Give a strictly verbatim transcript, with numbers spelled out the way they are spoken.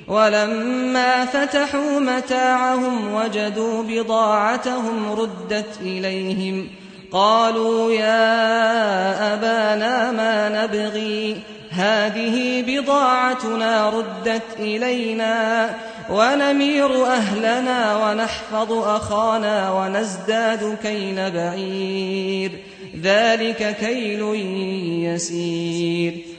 ولما فتحوا متاعهم وجدوا بضاعتهم ردت إليهم قالوا يا أبانا ما نبغي هذه بضاعتنا ردت إلينا ونمير أهلنا ونحفظ أخانا ونزداد كيل بعير ذلك كيل يسير